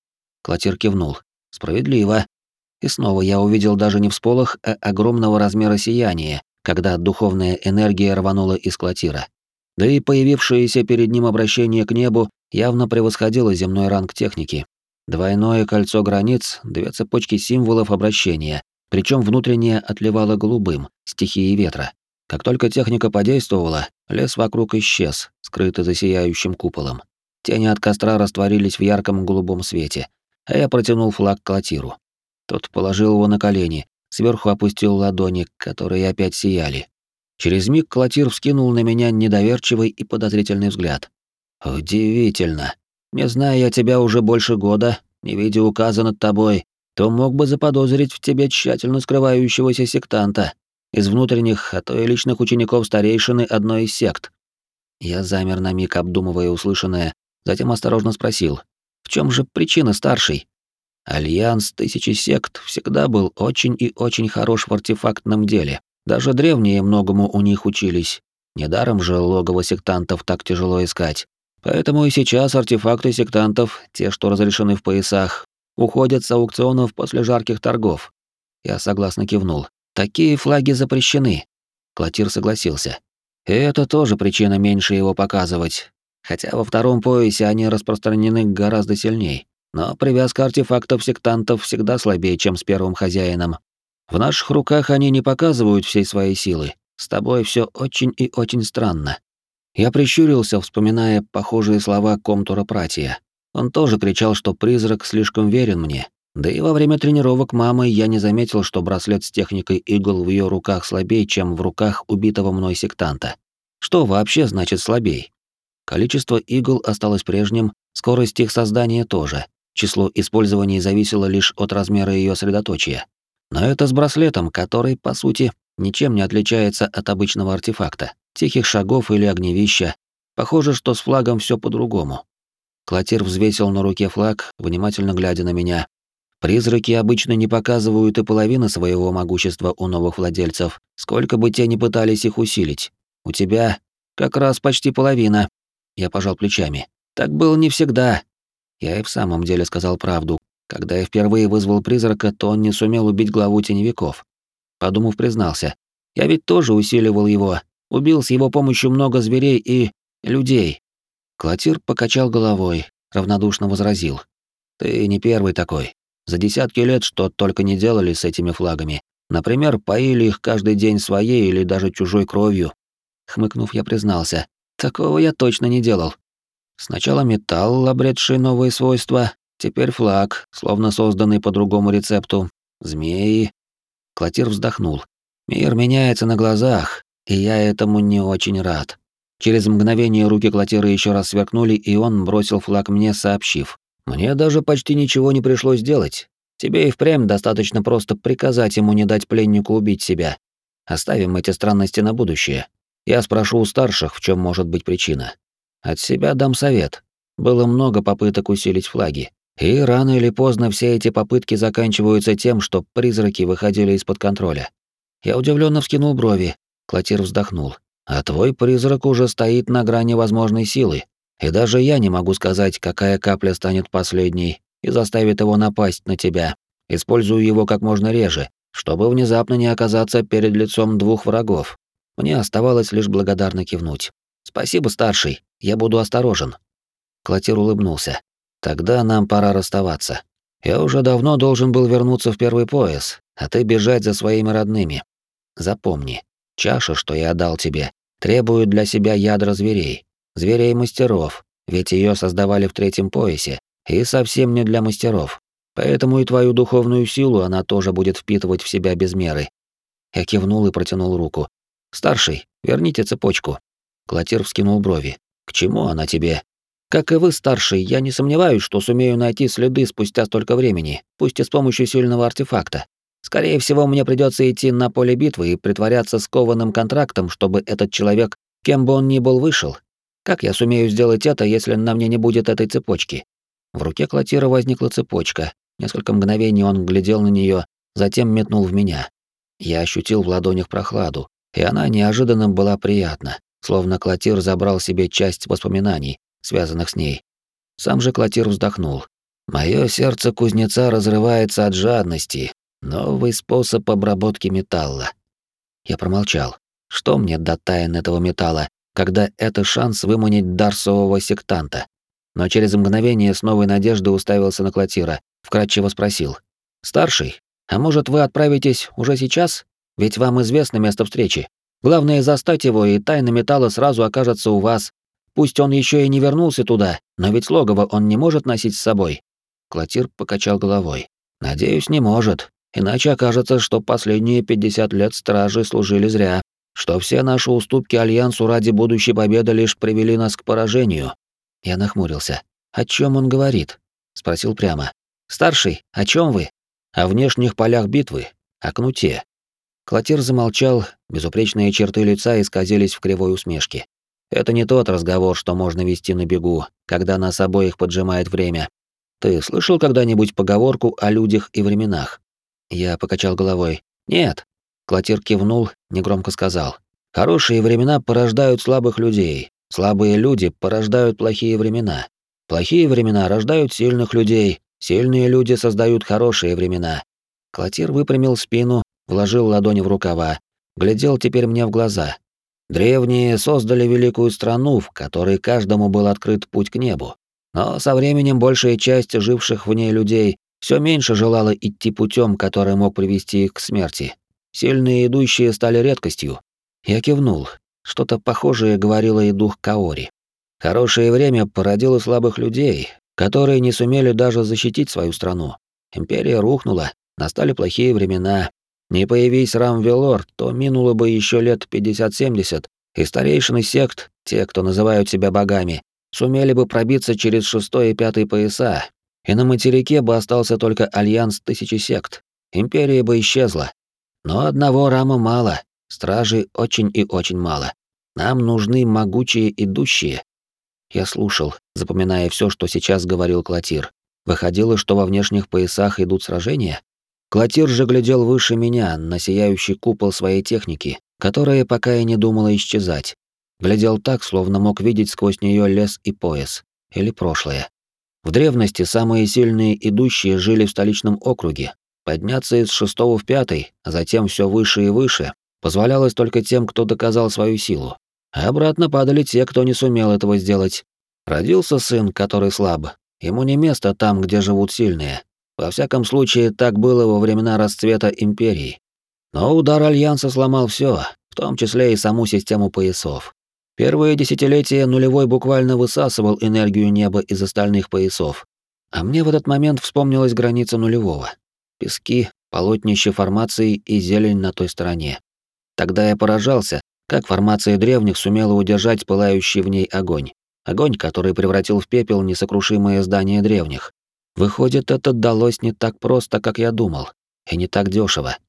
Клотир кивнул. Справедливо. И снова я увидел даже не всполох, а огромного размера сияние, когда духовная энергия рванула из Клотира. Да и появившееся перед ним обращение к небу явно превосходило земной ранг техники. Двойное кольцо границ, две цепочки символов обращения, причем внутреннее отливало голубым, стихией ветра. Как только техника подействовала, лес вокруг исчез, скрытый за сияющим куполом. Тени от костра растворились в ярком голубом свете, а я протянул флаг к Клотиру. Тот положил его на колени, сверху опустил ладони, которые опять сияли. Через миг Клотир вскинул на меня недоверчивый и подозрительный взгляд. «Удивительно. Не зная я тебя уже больше года, не видя указа над тобой, то мог бы заподозрить в тебе тщательно скрывающегося сектанта, из внутренних, а то и личных учеников старейшины одной из сект». Я замер на миг, обдумывая услышанное, затем осторожно спросил: «В чем же причина, старший?» Альянс тысячи сект всегда был очень и очень хорош в артефактном деле. Даже древние многому у них учились. Недаром же логово сектантов так тяжело искать. Поэтому и сейчас артефакты сектантов, те, что разрешены в поясах, уходят с аукционов после жарких торгов. Я согласно кивнул. Такие флаги запрещены. Клотир согласился. И это тоже причина меньше его показывать. Хотя во втором поясе они распространены гораздо сильней. Но привязка артефактов сектантов всегда слабее, чем с первым хозяином. В наших руках они не показывают всей своей силы. С тобой все очень и очень странно. Я прищурился, вспоминая похожие слова Комтура Пратия. Он тоже кричал, что призрак слишком верен мне. Да и во время тренировок мамы я не заметил, что браслет с техникой игл в ее руках слабее, чем в руках убитого мной сектанта. Что вообще значит слабей? Количество игл осталось прежним, скорость их создания тоже. Число использований зависело лишь от размера ее средоточия. Но это с браслетом, который, по сути, ничем не отличается от обычного артефакта, тихих шагов или огневища. Похоже, что с флагом все по-другому. Клотир взвесил на руке флаг, внимательно глядя на меня. Призраки обычно не показывают и половины своего могущества у новых владельцев, сколько бы те ни пытались их усилить. У тебя как раз почти половина. Я пожал плечами. Так было не всегда. Я и в самом деле сказал правду. Когда я впервые вызвал призрака, то он не сумел убить главу теневиков. Подумав, признался. Я ведь тоже усиливал его. Убил с его помощью много зверей и... людей. Клотир покачал головой, равнодушно возразил. Ты не первый такой. За десятки лет что только не делали с этими флагами. Например, поили их каждый день своей или даже чужой кровью. Хмыкнув, я признался. Такого я точно не делал. Сначала металл, обретший новые свойства, теперь флаг, словно созданный по другому рецепту. Змеи. Клотир вздохнул. Мир меняется на глазах, и я этому не очень рад. Через мгновение руки Клотира еще раз сверкнули, и он бросил флаг мне, сообщив. Мне даже почти ничего не пришлось делать. Тебе и впрямь достаточно просто приказать ему не дать пленнику убить себя. Оставим эти странности на будущее. Я спрошу у старших, в чем может быть причина. От себя дам совет. Было много попыток усилить флаги. И рано или поздно все эти попытки заканчиваются тем, что призраки выходили из-под контроля. Я удивленно вскинул брови. Клотир вздохнул. А твой призрак уже стоит на грани возможной силы. И даже я не могу сказать, какая капля станет последней и заставит его напасть на тебя. Использую его как можно реже, чтобы внезапно не оказаться перед лицом двух врагов. Мне оставалось лишь благодарно кивнуть. Спасибо, старший, я буду осторожен. Клотир улыбнулся. Тогда нам пора расставаться. Я уже давно должен был вернуться в первый пояс, а ты бежать за своими родными. Запомни, чаша, что я отдал тебе, требует для себя ядра зверей. Зверей-мастеров, ведь ее создавали в третьем поясе, и совсем не для мастеров. Поэтому и твою духовную силу она тоже будет впитывать в себя без меры. Я кивнул и протянул руку. Старший, верните цепочку. Клотир вскинул брови. К чему она тебе? Как и вы, старший, я не сомневаюсь, что сумею найти следы спустя столько времени, пусть и с помощью сильного артефакта. Скорее всего, мне придется идти на поле битвы и притворяться скованным контрактом, чтобы этот человек, кем бы он ни был, вышел. Как я сумею сделать это, если на мне не будет этой цепочки? В руке Клотира возникла цепочка. Несколько мгновений он глядел на нее, затем метнул в меня. Я ощутил в ладонях прохладу, и она неожиданно была приятна, словно Клотир забрал себе часть воспоминаний, связанных с ней. Сам же Клотир вздохнул. Мое сердце кузнеца разрывается от жадности. Новый способ обработки металла. Я промолчал. Что мне до тайн этого металла, когда это шанс выманить дарсового сектанта? Но через мгновение с новой надеждой уставился на Клотира, вкратчиво спросил. «Старший, а может, вы отправитесь уже сейчас? Ведь вам известно место встречи. Главное застать его, и тайна металла сразу окажется у вас. Пусть он еще и не вернулся туда, но ведь логово он не может носить с собой». Клотир покачал головой. «Надеюсь, не может. Иначе окажется, что последние пятьдесят лет стражи служили зря, что все наши уступки Альянсу ради будущей победы лишь привели нас к поражению». Я нахмурился. «О чем он говорит?» Спросил прямо. «Старший, о чем вы?» «О внешних полях битвы, о кнуте». Клотир замолчал, безупречные черты лица исказились в кривой усмешке. «Это не тот разговор, что можно вести на бегу, когда нас обоих поджимает время. Ты слышал когда-нибудь поговорку о людях и временах?» Я покачал головой. «Нет». Клотир кивнул, негромко сказал. «Хорошие времена порождают слабых людей. Слабые люди порождают плохие времена. Плохие времена рождают сильных людей. Сильные люди создают хорошие времена». Клотир выпрямил спину, вложил ладони в рукава, глядел теперь мне в глаза. «Древние создали великую страну, в которой каждому был открыт путь к небу. Но со временем большая часть живших в ней людей все меньше желала идти путем, который мог привести их к смерти. Сильные идущие стали редкостью». Я кивнул. Что-то похожее говорило и дух Каори. Хорошее время породило слабых людей, которые не сумели даже защитить свою страну. Империя рухнула, настали плохие времена. Не появись Рам-Велор, то минуло бы еще лет пятьдесят-семьдесят, и старейшины сект, те, кто называют себя богами, сумели бы пробиться через шестой и пятый пояса, и на материке бы остался только альянс тысячи сект. Империя бы исчезла. Но одного Рама мало, стражей очень и очень мало. Нам нужны могучие идущие. Я слушал, запоминая все, что сейчас говорил Клотир. Выходило, что во внешних поясах идут сражения. Клотир же глядел выше меня, на сияющий купол своей техники, которая пока и не думала исчезать. Глядел так, словно мог видеть сквозь нее лес и пояс. Или прошлое. В древности самые сильные идущие жили в столичном округе. Подняться из шестого в пятый, а затем все выше и выше, позволялось только тем, кто доказал свою силу. А обратно падали те, кто не сумел этого сделать. Родился сын, который слаб. Ему не место там, где живут сильные. Во всяком случае, так было во времена расцвета империи. Но удар Альянса сломал все, в том числе и саму систему поясов. Первые десятилетия нулевой буквально высасывал энергию неба из остальных поясов. А мне в этот момент вспомнилась граница нулевого. Пески, полотнище формации и зелень на той стороне. Тогда я поражался, как формация древних сумела удержать пылающий в ней огонь. Огонь, который превратил в пепел несокрушимое здание древних. Выходит, это далось не так просто, как я думал, и не так дешево.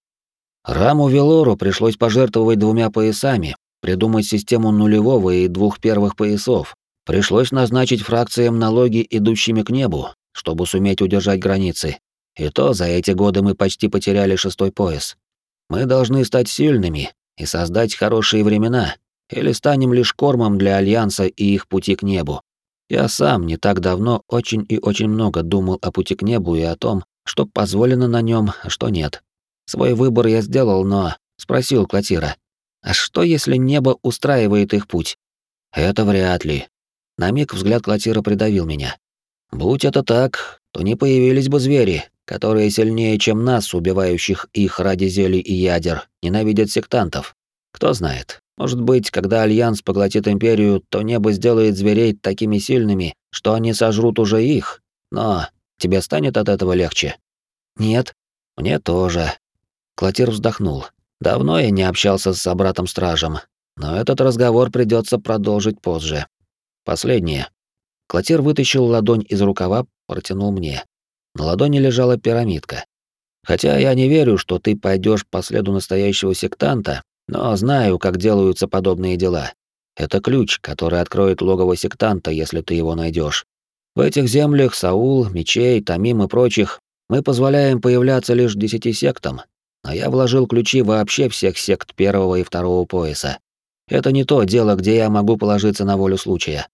Раму Велору пришлось пожертвовать двумя поясами, придумать систему нулевого и двух первых поясов. Пришлось назначить фракциям налоги, идущими к небу, чтобы суметь удержать границы. И то за эти годы мы почти потеряли шестой пояс. Мы должны стать сильными и создать хорошие времена, или станем лишь кормом для Альянса и их пути к небу. Я сам не так давно очень и очень много думал о пути к небу и о том, что позволено на нем, а что нет. Свой выбор я сделал, но спросил Клотира: «А что, если небо устраивает их путь?» «Это вряд ли». На миг взгляд Клотира придавил меня. «Будь это так, то не появились бы звери, которые сильнее, чем нас, убивающих их ради зелий и ядер, ненавидят сектантов. Кто знает, может быть, когда Альянс поглотит Империю, то небо сделает зверей такими сильными, что они сожрут уже их. Но тебе станет от этого легче?» «Нет». «Мне тоже». Клотир вздохнул. «Давно я не общался с собратом-стражем, но этот разговор придется продолжить позже. Последнее». Клотир вытащил ладонь из рукава, протянул мне. На ладони лежала пирамидка. «Хотя я не верю, что ты пойдешь по следу настоящего сектанта, но знаю, как делаются подобные дела. Это ключ, который откроет логово сектанта, если ты его найдешь. В этих землях Саул, Мечей, Тамим и прочих мы позволяем появляться лишь десяти сектам, но я вложил ключи вообще всех сект первого и второго пояса. Это не то дело, где я могу положиться на волю случая.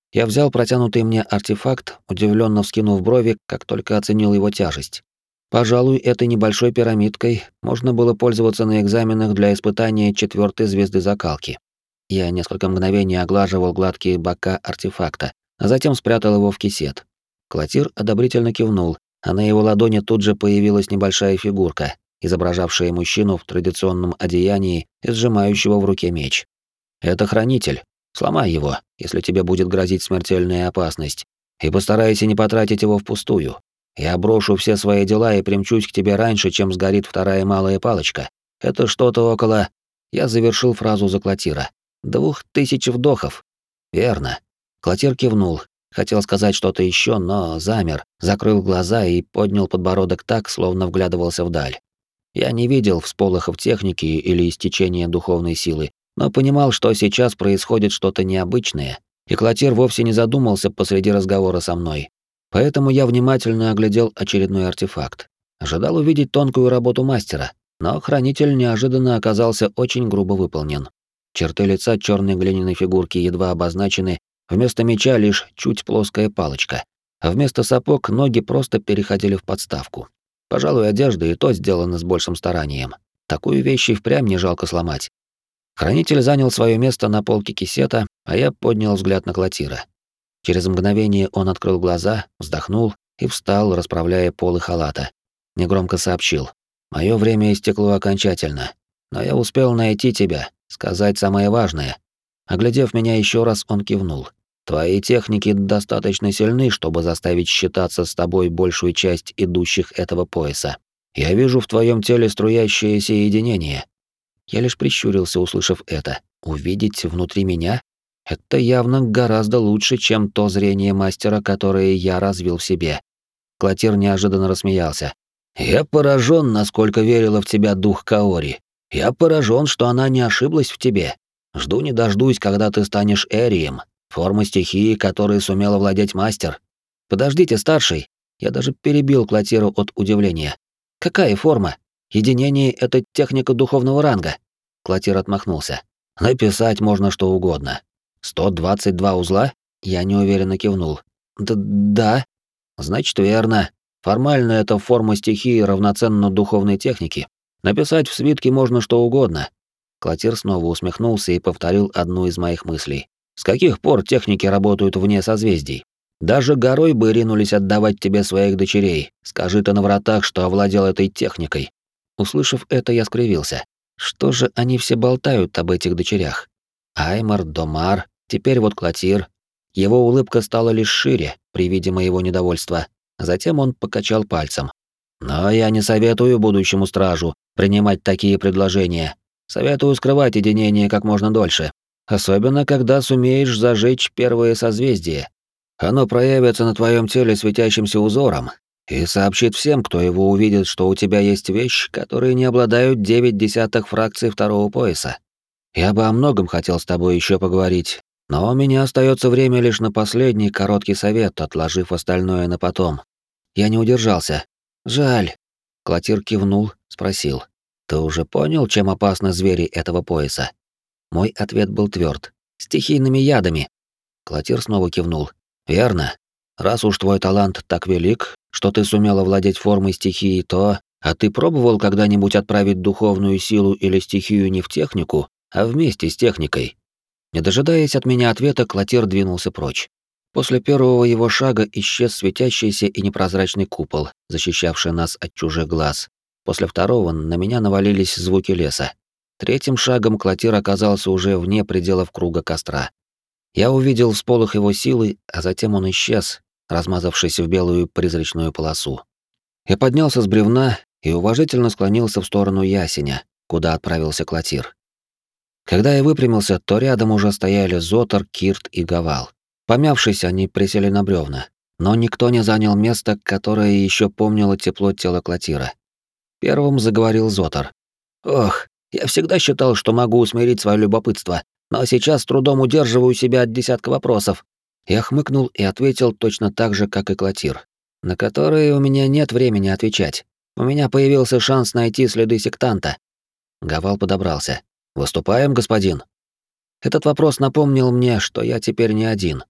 Я взял протянутый мне артефакт, удивленно вскинув брови, как только оценил его тяжесть. Пожалуй, этой небольшой пирамидкой можно было пользоваться на экзаменах для испытания четвертой звезды закалки. Я несколько мгновений оглаживал гладкие бока артефакта, а затем спрятал его в кисет. Клотир одобрительно кивнул, а на его ладони тут же появилась небольшая фигурка, изображавшая мужчину в традиционном одеянии и сжимающего в руке меч. «Это хранитель. Сломай его, если тебе будет грозить смертельная опасность, и постарайся не потратить его впустую. Я брошу все свои дела и примчусь к тебе раньше, чем сгорит вторая малая палочка. Это что-то около...» Я завершил фразу за Клотира. «Двух тысяч вдохов». «Верно». Клотир кивнул. Хотел сказать что-то еще, но замер, закрыл глаза и поднял подбородок так, словно вглядывался вдаль. Я не видел всполохов техники или истечения духовной силы, но понимал, что сейчас происходит что-то необычное, и Клотир вовсе не задумался посреди разговора со мной. Поэтому я внимательно оглядел очередной артефакт. Ожидал увидеть тонкую работу мастера, но хранитель неожиданно оказался очень грубо выполнен. Черты лица черной глиняной фигурки едва обозначены, вместо меча лишь чуть плоская палочка, а вместо сапог ноги просто переходили в подставку. Пожалуй, одежда и то сделана с большим старанием. Такую вещь и впрямь не жалко сломать. Хранитель занял свое место на полке кисета, а я поднял взгляд на Клотира. Через мгновение он открыл глаза, вздохнул и встал, расправляя полы халата. Негромко сообщил: «Мое время истекло окончательно, но я успел найти тебя, сказать самое важное». Оглядев меня еще раз, он кивнул. «Твои техники достаточно сильны, чтобы заставить считаться с тобой большую часть идущих этого пояса. Я вижу в твоем теле струящееся единение». Я лишь прищурился, услышав это. Увидеть внутри меня? Это явно гораздо лучше, чем то зрение мастера, которое я развил в себе. Клотир неожиданно рассмеялся. «Я поражен, насколько верила в тебя дух Каори. Я поражен, что она не ошиблась в тебе. Жду не дождусь, когда ты станешь Эрием, форма стихии, которой сумел овладеть мастер». «Подождите, старший!» Я даже перебил Клотира от удивления. «Какая форма? Единение — это техника духовного ранга». Клотир отмахнулся. «Написать можно что угодно. сто двадцать два узла?» Я неуверенно кивнул. «Д да». «Значит, верно. Формально эта форма стихии равноценна духовной технике. Написать в свитке можно что угодно». Клотир снова усмехнулся и повторил одну из моих мыслей. «С каких пор техники работают вне созвездий? Даже горой бы ринулись отдавать тебе своих дочерей. Скажи ты на вратах, что овладел этой техникой». Услышав это, я скривился. Что же они все болтают об этих дочерях? Аймар, Домар, теперь вот Клотир. Его улыбка стала лишь шире при виде моего недовольства. Затем он покачал пальцем. «Но я не советую будущему стражу принимать такие предложения. Советую скрывать единение как можно дольше. Особенно, когда сумеешь зажечь первое созвездие. Оно проявится на твоем теле светящимся узором и сообщит всем, кто его увидит, что у тебя есть вещь, которые не обладают девять десятых фракций второго пояса. Я бы о многом хотел с тобой еще поговорить, но у меня остается время лишь на последний короткий совет, отложив остальное на потом». Я не удержался. «Жаль». Клотир кивнул, спросил: «Ты уже понял, чем опасны звери этого пояса?» Мой ответ был тверд: «Стихийными ядами». Клотир снова кивнул. «Верно. Раз уж твой талант так велик, что ты сумел овладеть формой стихии, то... А ты пробовал когда-нибудь отправить духовную силу или стихию не в технику, а вместе с техникой?» Не дожидаясь от меня ответа, Клотир двинулся прочь. После первого его шага исчез светящийся и непрозрачный купол, защищавший нас от чужих глаз. После второго на меня навалились звуки леса. Третьим шагом Клотир оказался уже вне пределов круга костра. Я увидел всполох его силы, а затем он исчез, размазавшись в белую призрачную полосу. Я поднялся с бревна и уважительно склонился в сторону ясеня, куда отправился Клотир. Когда я выпрямился, то рядом уже стояли Зотар, Кирт и Гавал. Помявшись, они присели на бревна, но никто не занял место, которое еще помнило тепло тела Клотира. Первым заговорил Зотар. «Ох, я всегда считал, что могу усмирить свое любопытство, но сейчас с трудом удерживаю себя от десятка вопросов». Я хмыкнул и ответил точно так же, как и Клотир, на которые у меня нет времени отвечать. У меня появился шанс найти следы сектанта. Гавал подобрался. «Выступаем, господин?» Этот вопрос напомнил мне, что я теперь не один.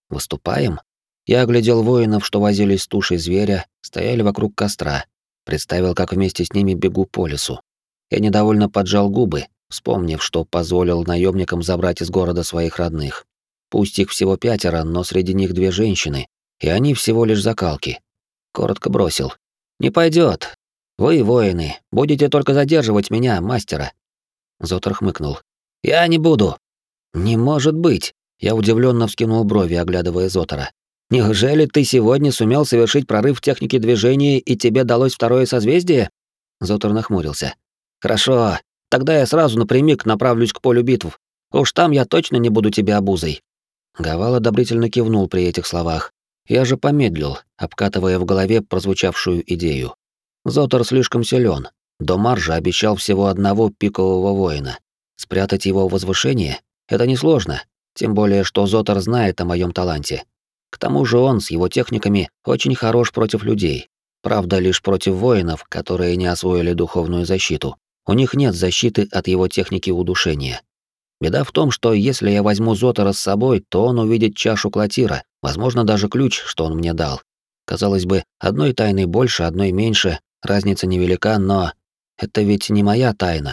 Выступаем? Я оглядел воинов, что возились с тушей зверя, стояли вокруг костра. Представил, как вместе с ними бегу по лесу. Я недовольно поджал губы, вспомнив, что позволил наемникам забрать из города своих родных. Пусть их всего пятеро, но среди них две женщины, и они всего лишь закалки. Коротко бросил. «Не пойдет. Вы, воины, будете только задерживать меня, мастера». Зотар хмыкнул. «Я не буду». «Не может быть!» Я удивленно вскинул брови, оглядывая Зотара. «Неужели ты сегодня сумел совершить прорыв в технике движения, и тебе далось второе созвездие?» Зотар нахмурился. «Хорошо, тогда я сразу напрямик направлюсь к полю битв. Уж там я точно не буду тебе обузой». Гавал одобрительно кивнул при этих словах. Я же помедлил, обкатывая в голове прозвучавшую идею. Зотар слишком силен. Домар же обещал всего одного пикового воина. Спрятать его в возвышение — это несложно, тем более что Зотар знает о моем таланте. К тому же он с его техниками очень хорош против людей. Правда, лишь против воинов, которые не освоили духовную защиту. У них нет защиты от его техники удушения. Беда в том, что если я возьму Зотара с собой, то он увидит чашу Клотира, возможно, даже ключ, что он мне дал. Казалось бы, одной тайны больше, одной меньше, разница невелика, но это ведь не моя тайна.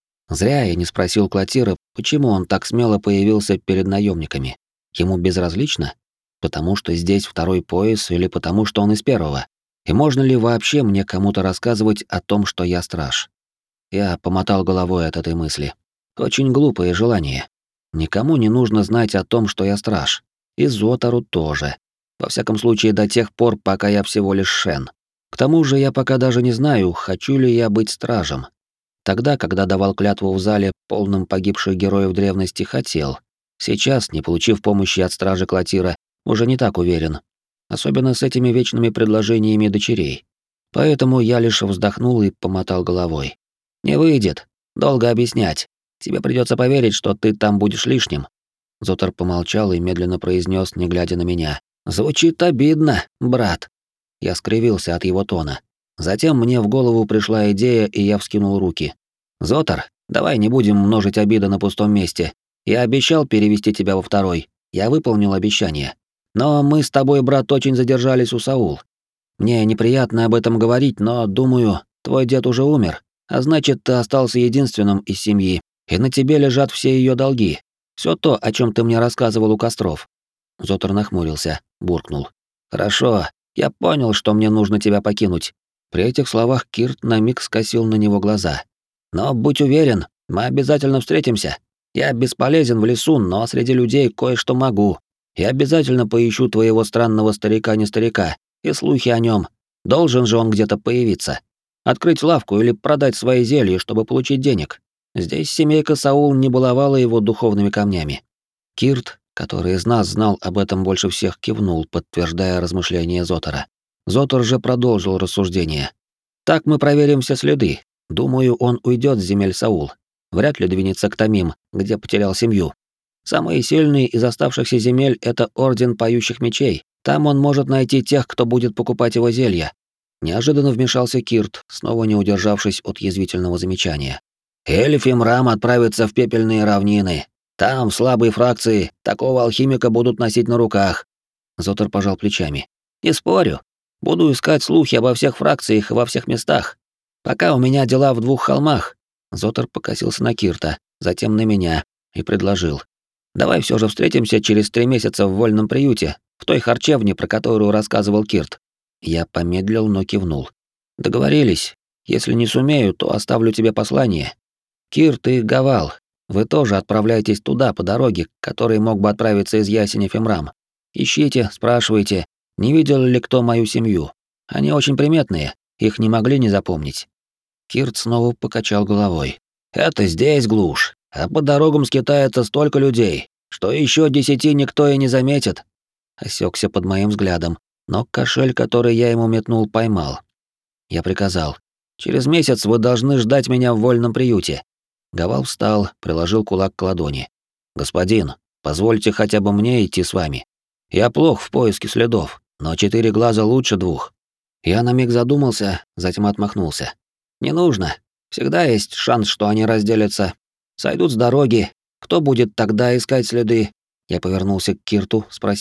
Зря я не спросил Клотира, почему он так смело появился перед наемниками. Ему безразлично? Потому что здесь второй пояс или потому что он из первого? И можно ли вообще мне кому-то рассказывать о том, что я страж? Я помотал головой от этой мысли. Очень глупое желание. Никому не нужно знать о том, что я страж. И Зотару тоже. Во всяком случае, до тех пор, пока я всего лишь Шен. К тому же я пока даже не знаю, хочу ли я быть стражем. Тогда, когда давал клятву в зале, полном погибших героев древности, хотел. Сейчас, не получив помощи от стражи Клотира, уже не так уверен. Особенно с этими вечными предложениями дочерей. Поэтому я лишь вздохнул и помотал головой. «Не выйдет. Долго объяснять. Тебе придется поверить, что ты там будешь лишним». Зотар помолчал и медленно произнес, не глядя на меня. «Звучит обидно, брат». Я скривился от его тона. Затем мне в голову пришла идея, и я вскинул руки. «Зотар, давай не будем множить обиды на пустом месте. Я обещал перевести тебя во второй. Я выполнил обещание. Но мы с тобой, брат, очень задержались у Саул. Мне неприятно об этом говорить, но, думаю, твой дед уже умер, а значит, ты остался единственным из семьи, и на тебе лежат все ее долги. Все то, о чем ты мне рассказывал у костров». Зотар нахмурился, буркнул. «Хорошо, я понял, что мне нужно тебя покинуть». При этих словах Кирт на миг скосил на него глаза. «Но будь уверен, мы обязательно встретимся. Я бесполезен в лесу, но среди людей кое-что могу. Я обязательно поищу твоего странного старика-не-старика, и слухи о нем. Должен же он где-то появиться. Открыть лавку или продать свои зелья, чтобы получить денег. Здесь семейка Саул не баловала его духовными камнями». Кирт, который из нас знал об этом больше всех, кивнул, подтверждая размышления Зотара. Зотар же продолжил рассуждение. «Так мы проверим все следы. Думаю, он уйдет с земель Саул. Вряд ли двинется к Тамим, где потерял семью. Самые сильные из оставшихся земель — это Орден Поющих Мечей. Там он может найти тех, кто будет покупать его зелья». Неожиданно вмешался Кирт, снова не удержавшись от язвительного замечания. «Или Фимрам отправится в пепельные равнины. Там слабые фракции такого алхимика будут носить на руках». Зотар пожал плечами. «Не спорю. Буду искать слухи обо всех фракциях и во всех местах. Пока у меня дела в двух холмах». Зотар покосился на Кирта, затем на меня, и предложил. «Давай все же встретимся через три месяца в вольном приюте, в той харчевне, про которую рассказывал Кирт». Я помедлил, но кивнул. «Договорились. Если не сумею, то оставлю тебе послание. Кирт и Гавал, вы тоже отправляйтесь туда по дороге, которой мог бы отправиться из Ясеня Фимрам. Ищите, спрашивайте, не видел ли кто мою семью. Они очень приметные, их не могли не запомнить». Кирт снова покачал головой. «Это здесь глушь, а по дорогам скитается столько людей, что еще десяти никто и не заметит». Осекся под моим взглядом, но кошель, который я ему метнул, поймал. Я приказал. «Через месяц вы должны ждать меня в вольном приюте». Гавал встал, приложил кулак к ладони. «Господин, позвольте хотя бы мне идти с вами. Я плох в поиске следов, но четыре глаза лучше двух». Я на миг задумался, затем отмахнулся. «Не нужно. Всегда есть шанс, что они разделятся. Сойдут с дороги. Кто будет тогда искать следы?» Я повернулся к Кирту, спросил.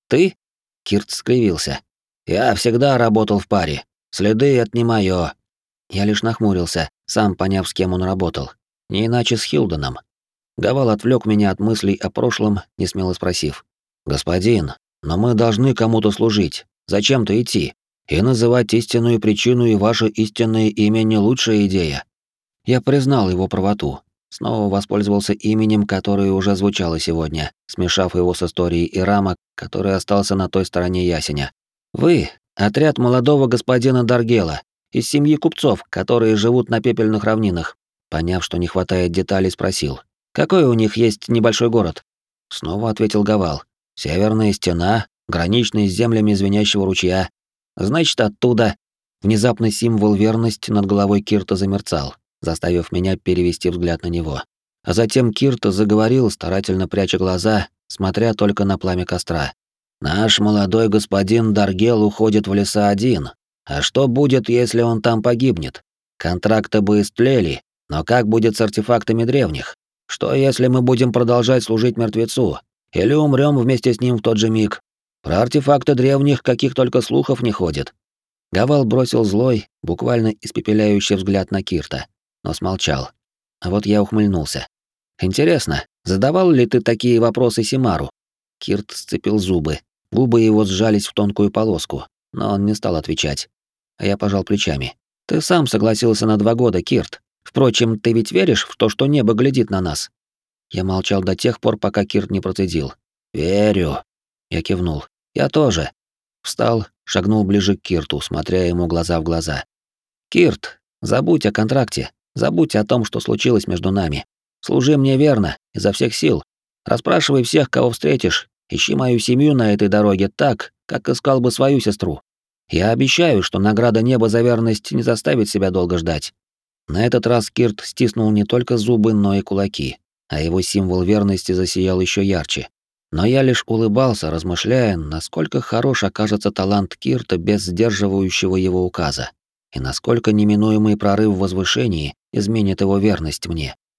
Ты? Кирт скривился. Я всегда работал в паре. Следы — это не моё. Я лишь нахмурился, сам поняв, с кем он работал. Не иначе с Хилденом. Гавал отвлек меня от мыслей о прошлом, несмело спросив. «Господин, но мы должны кому-то служить. Зачем-то идти. И называть истинную причину и ваше истинное имя не лучшая идея». Я признал его правоту. Снова воспользовался именем, которое уже звучало сегодня, смешав его с историей Ирама, который остался на той стороне ясеня. «Вы — отряд молодого господина Даргела, из семьи купцов, которые живут на пепельных равнинах». Поняв, что не хватает деталей, спросил. «Какой у них есть небольшой город?» Снова ответил Гавал. «Северная стена, граничная с землями звенящего ручья. Значит, оттуда». Внезапно символ верности над головой Кирта замерцал, заставив меня перевести взгляд на него. А затем Кирт заговорил, старательно пряча глаза, смотря только на пламя костра. «Наш молодой господин Даргел уходит в леса один. А что будет, если он там погибнет? Контракты бы истлели, но как будет с артефактами древних? Что, если мы будем продолжать служить мертвецу? Или умрем вместе с ним в тот же миг? Про артефакты древних каких только слухов не ходит». Гавал бросил злой, буквально испепеляющий взгляд на Кирта, но смолчал. А вот я ухмыльнулся. «Интересно, задавал ли ты такие вопросы Симару?» Кирт сцепил зубы, губы его сжались в тонкую полоску, но он не стал отвечать. А я пожал плечами. «Ты сам согласился на два года, Кирт. Впрочем, ты ведь веришь в то, что небо глядит на нас?» Я молчал до тех пор, пока Кирт не процедил. «Верю». Я кивнул. «Я тоже». Встал, шагнул ближе к Кирту, смотря ему глаза в глаза. «Кирт, забудь о контракте, забудь о том, что случилось между нами. Служи мне верно, изо всех сил. Расспрашивай всех, кого встретишь. Ищи мою семью на этой дороге так, как искал бы свою сестру. Я обещаю, что награда неба за верность не заставит себя долго ждать». На этот раз Кирт стиснул не только зубы, но и кулаки, а его символ верности засиял еще ярче. Но я лишь улыбался, размышляя, насколько хорош окажется талант Кирта без сдерживающего его указа, и насколько неминуемый прорыв в возвышении изменит его верность мне.